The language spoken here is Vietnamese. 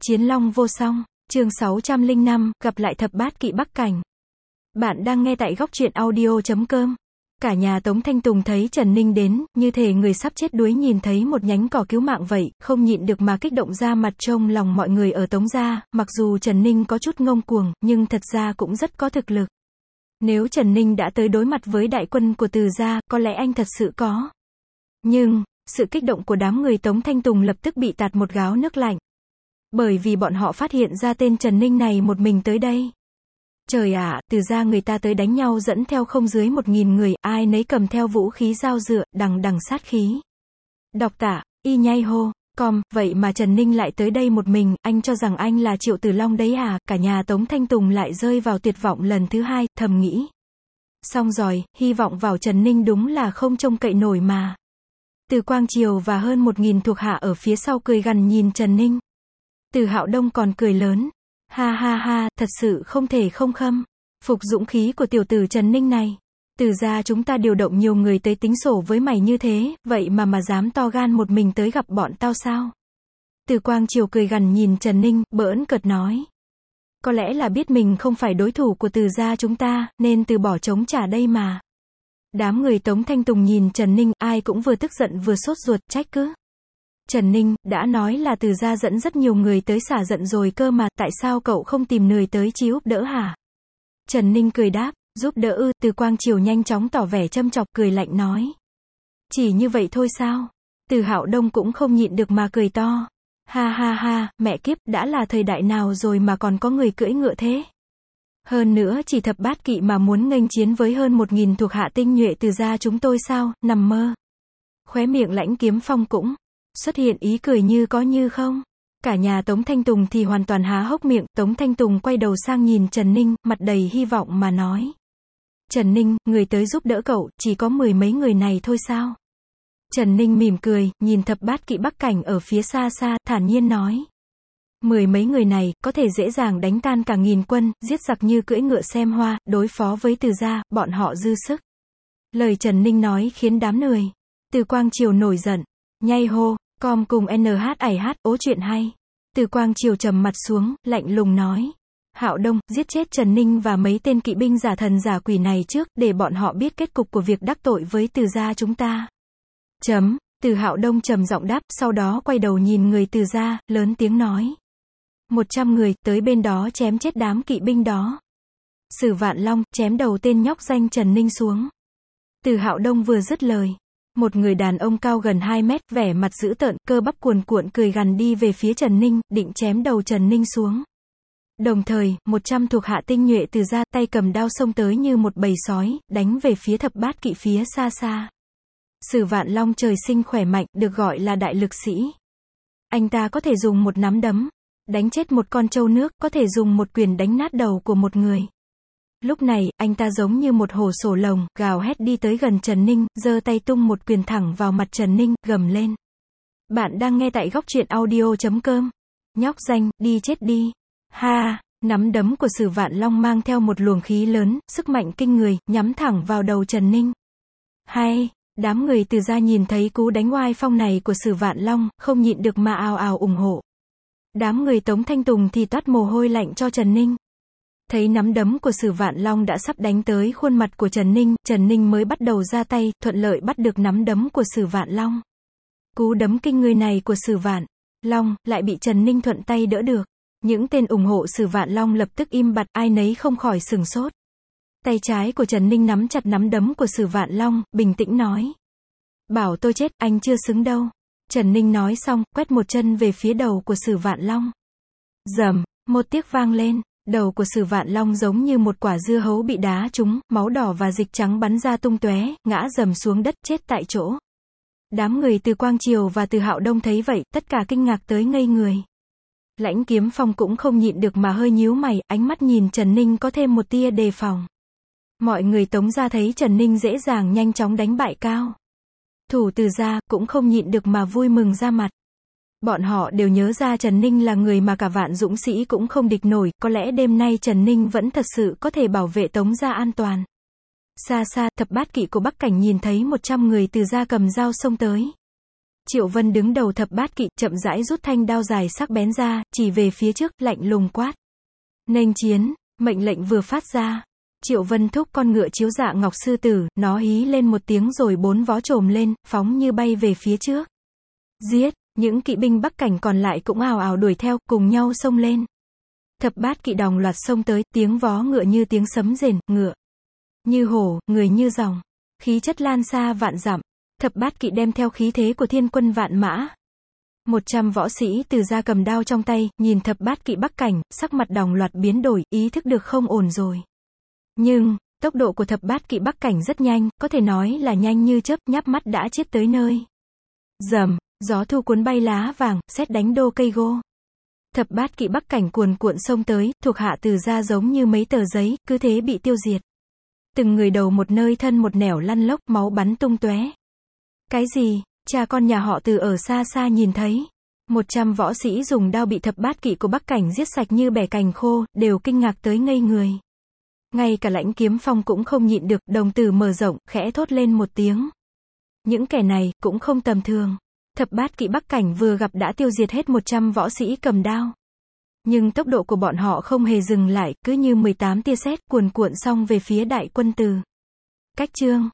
Chiến Long vô song, chương 605, gặp lại thập bát kỵ Bắc Cảnh. Bạn đang nghe tại góc truyện audio.com. Cả nhà Tống Thanh Tùng thấy Trần Ninh đến, như thể người sắp chết đuối nhìn thấy một nhánh cỏ cứu mạng vậy, không nhịn được mà kích động ra mặt trông lòng mọi người ở Tống gia, mặc dù Trần Ninh có chút ngông cuồng, nhưng thật ra cũng rất có thực lực. Nếu Trần Ninh đã tới đối mặt với đại quân của Từ gia, có lẽ anh thật sự có. Nhưng, sự kích động của đám người Tống Thanh Tùng lập tức bị tạt một gáo nước lạnh. Bởi vì bọn họ phát hiện ra tên Trần Ninh này một mình tới đây. Trời ạ, Từ gia người ta tới đánh nhau dẫn theo không dưới 1000 người, ai nấy cầm theo vũ khí dao dựa, đằng đằng sát khí. Đọc tả, y nhai hô, vậy mà Trần Ninh lại tới đây một mình, anh cho rằng anh là Triệu Tử Long đấy à, cả nhà Tống Thanh Tùng lại rơi vào tuyệt vọng lần thứ hai, thầm nghĩ. Xong rồi, hy vọng vào Trần Ninh đúng là không trông cậy nổi mà. Từ Quang Triều và hơn 1000 thuộc hạ ở phía sau cười gằn nhìn Trần Ninh. Từ Hạo Đông còn cười lớn. Ha ha ha, thật sự không thể không khâm phục dũng khí của tiểu tử Trần Ninh này. Từ gia chúng ta điều động nhiều người tới tính sổ với mày như thế, vậy mà dám to gan một mình tới gặp bọn tao sao? Từ Quang Triều cười gằn nhìn Trần Ninh, bỡn cợt nói. Có lẽ là biết mình không phải đối thủ của Từ gia chúng ta, nên từ bỏ chống trả đây mà. Đám người Tống Thanh Tùng nhìn Trần Ninh, ai cũng vừa tức giận vừa sốt ruột, trách cứ. Trần Ninh, đã nói là Từ gia dẫn rất nhiều người tới xả giận rồi cơ mà, tại sao cậu không tìm người tới chi giúp đỡ hả? Trần Ninh cười đáp, giúp đỡ ư? Từ Quang Triều nhanh chóng tỏ vẻ châm chọc, cười lạnh nói. Chỉ như vậy thôi sao? Từ Hạo Đông cũng không nhịn được mà cười to. Ha ha ha, mẹ kiếp, đã là thời đại nào rồi mà còn có người cưỡi ngựa thế? Hơn nữa chỉ thập bát kỵ mà muốn nghênh chiến với hơn 1000 thuộc hạ tinh nhuệ Từ gia chúng tôi sao, nằm mơ. Khóe miệng Lãnh Kiếm Phong cũng xuất hiện ý cười như có như không. Cả nhà Tống Thanh Tùng thì hoàn toàn há hốc miệng. Tống Thanh Tùng quay đầu sang nhìn Trần Ninh, mặt đầy hy vọng mà nói. Trần Ninh, người tới giúp đỡ cậu, chỉ có 10 mấy người này thôi sao? Trần Ninh mỉm cười, nhìn thập bát kỵ Bắc Cảnh ở phía xa xa, thản nhiên nói. 10 mấy người này, có thể dễ dàng đánh tan cả 1000 quân, giết giặc như cưỡi ngựa xem hoa, đối phó với Từ gia, bọn họ dư sức. Lời Trần Ninh nói khiến đám người Từ Quang Triều nổi giận, nhai hô, cùng NH ố chuyện hay. Từ Quang Triều trầm mặt xuống, lạnh lùng nói. Hạo Đông, giết chết Trần Ninh và mấy tên kỵ binh giả thần giả quỷ này trước, để bọn họ biết kết cục của việc đắc tội với Từ gia chúng ta. Từ Hạo Đông trầm giọng đáp, sau đó quay đầu nhìn người Từ gia, lớn tiếng nói. 100 người, tới bên đó chém chết đám kỵ binh đó. Sử Vạn Long, chém đầu tên nhóc danh Trần Ninh xuống. Từ Hạo Đông vừa dứt lời. Một người đàn ông cao gần 2 mét, vẻ mặt dữ tợn, cơ bắp cuồn cuộn cười gằn đi về phía Trần Ninh, định chém đầu Trần Ninh xuống. Đồng thời, 100 thuộc hạ tinh nhuệ Từ gia, tay cầm đao xông tới như một bầy sói, đánh về phía thập bát kỵ phía xa xa. Sử Vạn Long trời sinh khỏe mạnh, được gọi là đại lực sĩ. Anh ta có thể dùng một nắm đấm đánh chết một con trâu nước, có thể dùng một quyền đánh nát đầu của một người. Lúc này, anh ta giống như một hổ sổ lồng, gào hét đi tới gần Trần Ninh, giơ tay tung một quyền thẳng vào mặt Trần Ninh, gầm lên. Bạn đang nghe tại góc truyện audio.com. Nhóc danh, đi chết đi. Ha, nắm đấm của Sử Vạn Long mang theo một luồng khí lớn, sức mạnh kinh người, nhắm thẳng vào đầu Trần Ninh. Hay, đám người Từ gia nhìn thấy cú đánh oai phong này của Sử Vạn Long, không nhịn được mà ào ào ủng hộ. Đám người Tống Thanh Tùng thì toát mồ hôi lạnh cho Trần Ninh. Thấy nắm đấm của Sử Vạn Long đã sắp đánh tới khuôn mặt của Trần Ninh mới bắt đầu ra tay, thuận lợi bắt được nắm đấm của Sử Vạn Long. Cú đấm kinh người này của Sử Vạn Long, lại bị Trần Ninh thuận tay đỡ được. Những tên ủng hộ Sử Vạn Long lập tức im bặt, ai nấy không khỏi sửng sốt. Tay trái của Trần Ninh nắm chặt nắm đấm của Sử Vạn Long, bình tĩnh nói. Bảo tôi chết, anh chưa xứng đâu. Trần Ninh nói xong, quét một chân về phía đầu của Sử Vạn Long. Rầm, một tiếng vang lên. Đầu của Sử Vạn Long giống như một quả dưa hấu bị đá trúng, máu đỏ và dịch trắng bắn ra tung tóe, ngã rầm xuống đất chết tại chỗ. Đám người Từ Quang Triều và Từ Hạo Đông thấy vậy, tất cả kinh ngạc tới ngây người. Lãnh Kiếm Phong cũng không nhịn được mà hơi nhíu mày, ánh mắt nhìn Trần Ninh có thêm một tia đề phòng. Mọi người Tống gia thấy Trần Ninh dễ dàng nhanh chóng đánh bại cao thủ Từ gia, cũng không nhịn được mà vui mừng ra mặt. Bọn họ đều nhớ ra Trần Ninh là người mà cả vạn dũng sĩ cũng không địch nổi, có lẽ đêm nay Trần Ninh vẫn thật sự có thể bảo vệ Tống gia an toàn. Xa xa, thập bát kỵ của Bắc Cảnh nhìn thấy 100 người Từ gia cầm dao xông tới. Triệu Vân đứng đầu thập bát kỵ, chậm rãi rút thanh đao dài sắc bén ra, chỉ về phía trước, lạnh lùng quát. Nghênh chiến, mệnh lệnh vừa phát ra. Triệu Vân thúc con ngựa chiếu dạ ngọc sư tử, nó hí lên một tiếng rồi 4 vó trồm lên, phóng như bay về phía trước. Giết, những kỵ binh Bắc Cảnh còn lại cũng ào ào đuổi theo, cùng nhau xông lên. Thập bát kỵ đồng loạt xông tới, tiếng vó ngựa như tiếng sấm rền, ngựa như hổ, người như rồng. Khí chất lan xa vạn dặm. Thập bát kỵ đem theo khí thế của thiên quân vạn mã. 100 võ sĩ từ ra cầm đao trong tay, nhìn thập bát kỵ Bắc Cảnh, sắc mặt đồng loạt biến đổi, ý thức được không ổn rồi. Nhưng, tốc độ của thập bát kỵ Bắc Cảnh rất nhanh, có thể nói là nhanh như chớp, nhắm mắt đã chết tới nơi. Rầm, gió thu cuốn bay lá vàng, sét đánh đô cây gô. Thập bát kỵ Bắc Cảnh cuồn cuộn xông tới, thuộc hạ từ ra giống như mấy tờ giấy, cứ thế bị tiêu diệt. Từng người đầu một nơi thân một nẻo lăn lóc, máu bắn tung tóe. Cái gì? Cha con nhà họ Từ ở xa xa nhìn thấy. 100 võ sĩ dùng đao bị thập bát kỵ của Bắc Cảnh giết sạch như bẻ cành khô, đều kinh ngạc tới ngây người. Ngay cả Lãnh Kiếm Phong cũng không nhịn được, đồng tử mở rộng, khẽ thốt lên một tiếng. Những kẻ này, cũng không tầm thường. Thập bát kỵ Bắc Cảnh vừa gặp đã tiêu diệt hết 100 võ sĩ cầm đao. Nhưng tốc độ của bọn họ không hề dừng lại, cứ như 18 tia sét cuồn cuộn xông về phía đại quân Từ. Cách chương